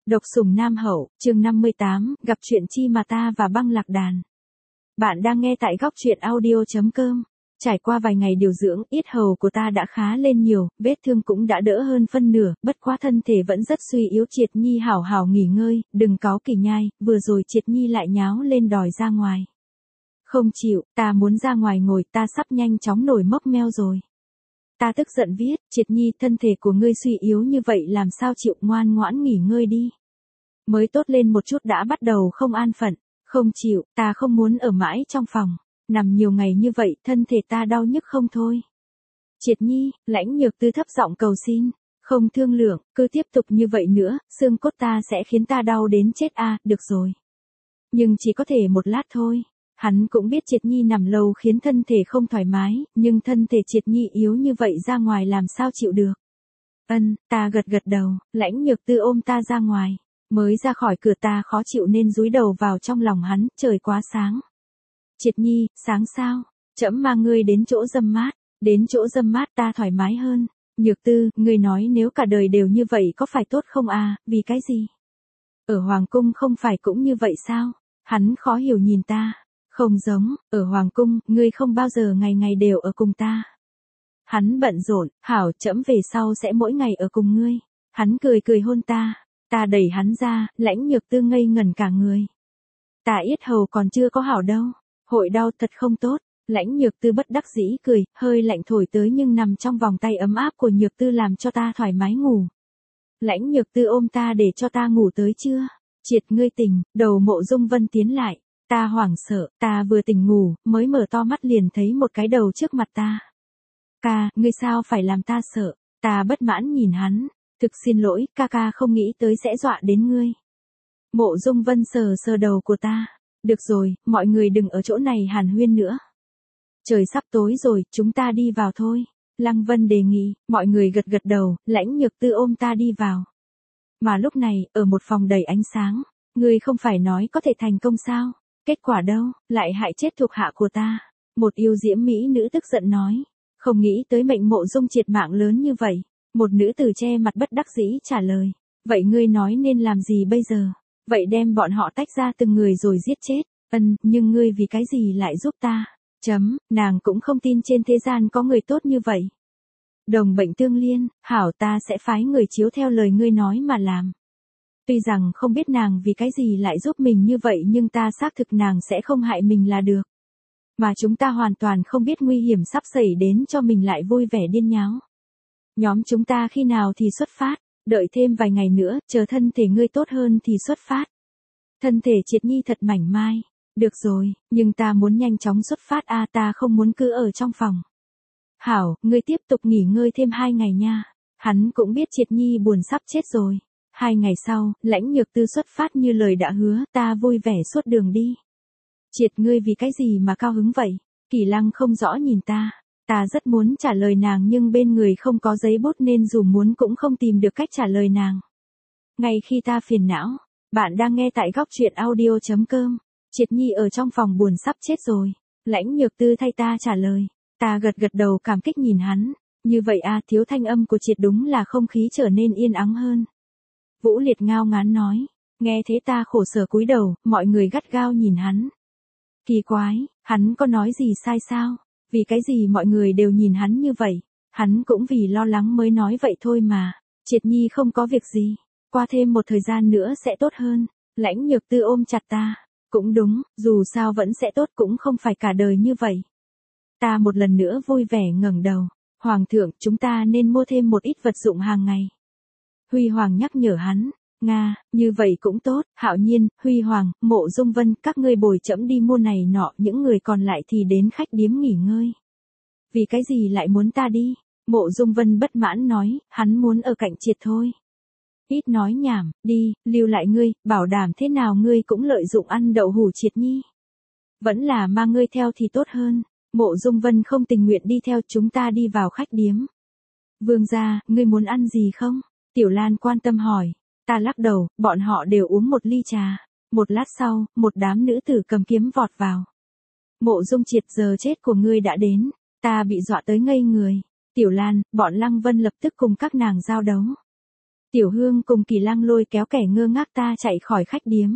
Độc sủng Nam Hậu, chương 58, gặp chuyện chi mà ta và Băng Lạc Đàn. Bạn đang nghe tại góc truyện audio.com. Trải qua vài ngày điều dưỡng, yết hầu của ta đã khá lên nhiều, vết thương cũng đã đỡ hơn phân nửa, bất quá thân thể vẫn rất suy yếu. Triệt Nhi hảo hảo nghỉ ngơi, đừng cáu kỉnh nhai, vừa rồi Triệt Nhi lại nháo lên đòi ra ngoài. Không chịu, ta muốn ra ngoài ngồi, ta sắp nhanh chóng nổi mốc meo rồi. Ta tức giận viết, Triệt Nhi, thân thể của ngươi suy yếu như vậy làm sao chịu, ngoan ngoãn nghỉ ngơi đi. Mới tốt lên một chút đã bắt đầu không an phận, không chịu, ta không muốn ở mãi trong phòng, nằm nhiều ngày như vậy, thân thể ta đau nhức không thôi. Triệt Nhi, Lãnh Nhược Tư thấp giọng cầu xin, không thương lượng, cứ tiếp tục như vậy nữa, xương cốt ta sẽ khiến ta đau đến chết à, được rồi. Nhưng chỉ có thể một lát thôi. Hắn cũng biết Triệt Nhi nằm lâu khiến thân thể không thoải mái, nhưng thân thể Triệt Nhi yếu như vậy ra ngoài làm sao chịu được. Ta gật gật đầu, Lãnh Nhược Tư ôm ta ra ngoài. Mới ra khỏi cửa ta khó chịu nên dúi đầu vào trong lòng hắn, trời quá sáng. Triệt Nhi, sáng sao? Trẫm mang ngươi đến chỗ râm mát. Đến chỗ râm mát ta thoải mái hơn. Nhược Tư, ngươi nói nếu cả đời đều như vậy có phải tốt không à, vì cái gì? Ở Hoàng Cung không phải cũng như vậy sao? Hắn khó hiểu nhìn ta. Không giống, ở Hoàng Cung, ngươi không bao giờ ngày ngày đều ở cùng ta. Hắn bận rộn, hảo, trẫm về sau sẽ mỗi ngày ở cùng ngươi. Hắn cười cười hôn ta. Ta đẩy hắn ra, Lãnh Nhược Tư ngây ngẩn cả người. Ta yết hầu còn chưa có hảo đâu. Hội đau thật không tốt. Lãnh Nhược Tư bất đắc dĩ cười, hơi lạnh thổi tới nhưng nằm trong vòng tay ấm áp của Nhược Tư làm cho ta thoải mái ngủ. Lãnh Nhược Tư ôm ta để cho ta ngủ tới chưa? Triệt, ngươi tỉnh, đầu Mộ Dung Vân tiến lại. Ta hoảng sợ, ta vừa tỉnh ngủ, mới mở to mắt liền thấy một cái đầu trước mặt ta. Ca, ngươi sao phải làm ta sợ? Ta bất mãn nhìn hắn. Thực xin lỗi, ca không nghĩ tới sẽ dọa đến ngươi. Mộ Dung Vân sờ sờ đầu của ta. Được rồi, mọi người đừng ở chỗ này hàn huyên nữa. Trời sắp tối rồi, chúng ta đi vào thôi. Lăng Vân đề nghị, mọi người gật gật đầu, Lãnh Nhược Tư ôm ta đi vào. Mà lúc này, ở một phòng đầy ánh sáng, ngươi không phải nói có thể thành công sao? Kết quả đâu, lại hại chết thuộc hạ của ta. Một yêu diễm mỹ nữ tức giận nói. Không nghĩ tới mệnh Mộ Dung triệt mạng lớn như vậy. Một nữ tử che mặt bất đắc dĩ trả lời. Vậy ngươi nói nên làm gì bây giờ? Vậy đem bọn họ tách ra từng người rồi giết chết. Nhưng ngươi vì cái gì lại giúp ta? Nàng cũng không tin trên thế gian có người tốt như vậy. Đồng bệnh tương liên, hảo, ta sẽ phái người chiếu theo lời ngươi nói mà làm. Tuy rằng không biết nàng vì cái gì lại giúp mình như vậy nhưng ta xác thực nàng sẽ không hại mình là được. Mà chúng ta hoàn toàn không biết nguy hiểm sắp xảy đến cho mình lại vui vẻ điên nháo. Nhóm chúng ta khi nào thì xuất phát, đợi thêm vài ngày nữa, chờ thân thể ngươi tốt hơn thì xuất phát. Thân thể Triệt Nhi thật mảnh mai. Được rồi, nhưng ta muốn nhanh chóng xuất phát à, ta không muốn cứ ở trong phòng. Hảo, ngươi tiếp tục nghỉ ngơi thêm 2 ngày nha. Hắn cũng biết Triệt Nhi buồn sắp chết rồi. 2 ngày sau, Lãnh Nhược Tư xuất phát như lời đã hứa, ta vui vẻ suốt đường đi. Triệt, ngươi vì cái gì mà cao hứng vậy? Kỳ Lăng không rõ nhìn ta. Ta rất muốn trả lời nàng nhưng bên người không có giấy bút nên dù muốn cũng không tìm được cách trả lời nàng. Ngay khi ta phiền não, bạn đang nghe tại góc truyện audio.com. Triệt Nhi ở trong phòng buồn sắp chết rồi. Lãnh Nhược Tư thay ta trả lời. Ta gật gật đầu cảm kích nhìn hắn. Như vậy à, thiếu thanh âm của Triệt đúng là không khí trở nên yên ắng hơn. Vũ Liệt ngao ngán nói. Nghe thế ta khổ sở cúi đầu, mọi người gắt gao nhìn hắn. Kỳ quái, hắn có nói gì sai sao? Vì cái gì mọi người đều nhìn hắn như vậy? Hắn cũng vì lo lắng mới nói vậy thôi mà. Triệt Nhi không có việc gì. Qua thêm một thời gian nữa sẽ tốt hơn. Lãnh Nhược Tư ôm chặt ta. Cũng đúng, dù sao vẫn sẽ tốt cũng không phải cả đời như vậy. Ta một lần nữa vui vẻ ngẩng đầu. Hoàng thượng, chúng ta nên mua thêm một ít vật dụng hàng ngày. Huy Hoàng nhắc nhở hắn. Nga, như vậy cũng tốt, Hạo Nhiên, Huy Hoàng, Mộ Dung Vân, các ngươi bồi trẫm đi mua này nọ, những người còn lại thì đến khách điếm nghỉ ngơi. Vì cái gì lại muốn ta đi? Mộ Dung Vân bất mãn nói, hắn muốn ở cạnh Triệt thôi. Ít nói nhảm, đi, lưu lại ngươi, bảo đảm thế nào ngươi cũng lợi dụng ăn đậu hủ Triệt Nhi. Vẫn là mang ngươi theo thì tốt hơn. Mộ Dung Vân không tình nguyện đi theo, chúng ta đi vào khách điếm. Vương gia, ngươi muốn ăn gì không? Tiểu Lan quan tâm hỏi. Ta lắc đầu, bọn họ đều uống một ly trà. Một lát sau, một đám nữ tử cầm kiếm vọt vào. Mộ Dung Triệt, giờ chết của ngươi đã đến. Ta bị dọa tới ngây người. Tiểu Lan, bọn Lăng Vân lập tức cùng các nàng giao đấu. Tiểu Hương cùng Kỳ Lăng lôi kéo kẻ ngơ ngác ta chạy khỏi khách điếm.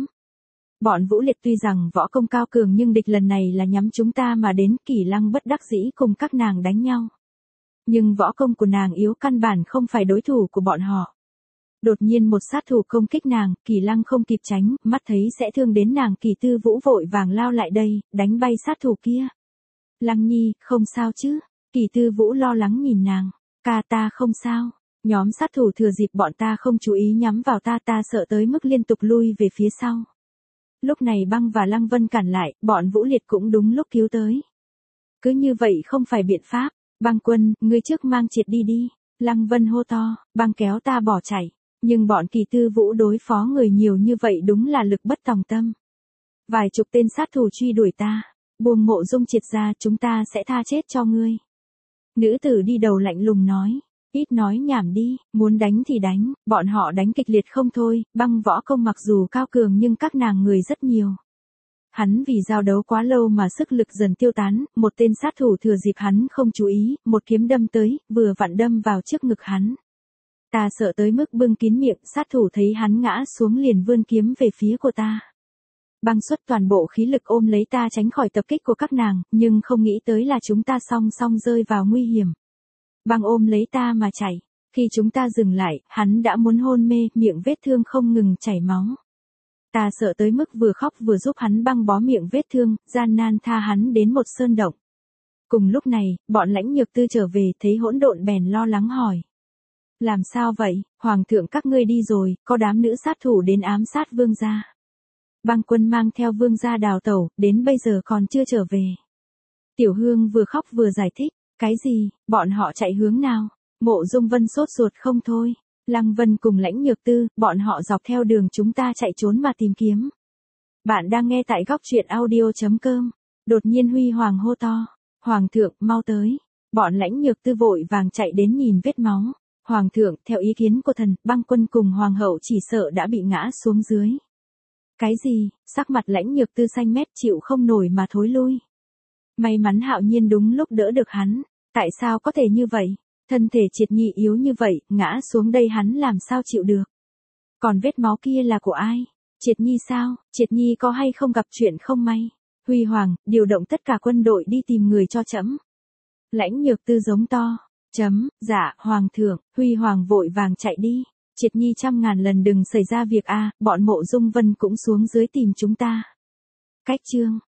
Bọn Vũ Liệt tuy rằng võ công cao cường nhưng địch lần này là nhắm chúng ta mà đến. Kỳ Lăng bất đắc dĩ cùng các nàng đánh nhau. Nhưng võ công của nàng yếu, căn bản không phải đối thủ của bọn họ. Đột nhiên một sát thủ công kích nàng, Kỳ Lăng không kịp tránh, mắt thấy sẽ thương đến nàng, Kỳ Tư Vũ vội vàng lao lại đây, đánh bay sát thủ kia. Lăng Nhi, không sao chứ? Kỳ Tư Vũ lo lắng nhìn nàng. Ca, ta không sao. Nhóm sát thủ thừa dịp bọn ta không chú ý nhắm vào ta, ta sợ tới mức liên tục lui về phía sau. Lúc này Băng và Lăng Vân cản lại, bọn Vũ Liệt cũng đúng lúc cứu tới. Cứ như vậy không phải biện pháp. Băng quân, ngươi trước mang triệt đi đi. Lăng Vân hô to, Băng kéo ta bỏ chạy. Nhưng bọn Kỳ Tư Vũ đối phó người nhiều như vậy đúng là lực bất tòng tâm. Vài chục tên sát thủ truy đuổi ta. Buông Mộ Dung Triệt ra, chúng ta sẽ tha chết cho ngươi. Nữ tử đi đầu lạnh lùng nói. Ít nói nhảm đi, muốn đánh thì đánh. Bọn họ đánh kịch liệt không thôi. Băng võ công mặc dù cao cường nhưng các nàng người rất nhiều. Hắn vì giao đấu quá lâu mà sức lực dần tiêu tán, một tên sát thủ thừa dịp hắn không chú ý, một kiếm đâm tới, vừa vặn đâm vào trước ngực hắn. Ta sợ tới mức bưng kín miệng, sát thủ thấy hắn ngã xuống liền vươn kiếm về phía của ta. Băng xuất toàn bộ khí lực ôm lấy ta tránh khỏi tập kích của các nàng, nhưng không nghĩ tới là chúng ta song song rơi vào nguy hiểm. Băng ôm lấy ta mà chạy. Khi chúng ta dừng lại, hắn đã muốn hôn mê, miệng vết thương không ngừng chảy máu. Ta sợ tới mức vừa khóc vừa giúp hắn băng bó miệng vết thương, gian nan tha hắn đến một sơn động. Cùng lúc này, bọn Lãnh Nhược Tư trở về, thấy hỗn độn bèn lo lắng hỏi. Làm sao vậy, hoàng thượng các ngươi đi rồi, có đám nữ sát thủ đến ám sát vương gia. Băng quân mang theo vương gia đào tẩu, đến bây giờ còn chưa trở về. Tiểu Hương vừa khóc vừa giải thích, cái gì, bọn họ chạy hướng nào? Mộ Dung Vân sốt ruột không thôi. Lăng Vân cùng Lãnh Nhược Tư, bọn họ dọc theo đường chúng ta chạy trốn mà tìm kiếm. Bạn đang nghe tại góc truyện audio.com. Đột nhiên Huy Hoàng hô to. Hoàng thượng, mau tới. Bọn Lãnh Nhược Tư vội vàng chạy đến nhìn vết máu. Hoàng thượng, theo ý kiến của thần, Băng quân cùng Hoàng hậu chỉ sợ đã bị ngã xuống dưới. Cái gì, sắc mặt Lãnh Nhược Tư xanh mét chịu không nổi mà thối lui. May mắn Hạo Nhiên đúng lúc đỡ được hắn. Tại sao có thể như vậy? Thân thể Triệt Nhi yếu như vậy, ngã xuống đây hắn làm sao chịu được? Còn vết máu kia là của ai? Triệt Nhi sao? Triệt Nhi có hay không gặp chuyện không may? Huy Hoàng, điều động tất cả quân đội đi tìm người cho trẫm. Lãnh Nhược Tư giống to. Dạ, Hoàng thượng. Huy Hoàng vội vàng chạy đi. Triệt Nhi 100.000 lần đừng xảy ra việc a, bọn Mộ Dung Vân cũng xuống dưới tìm chúng ta. Cách chương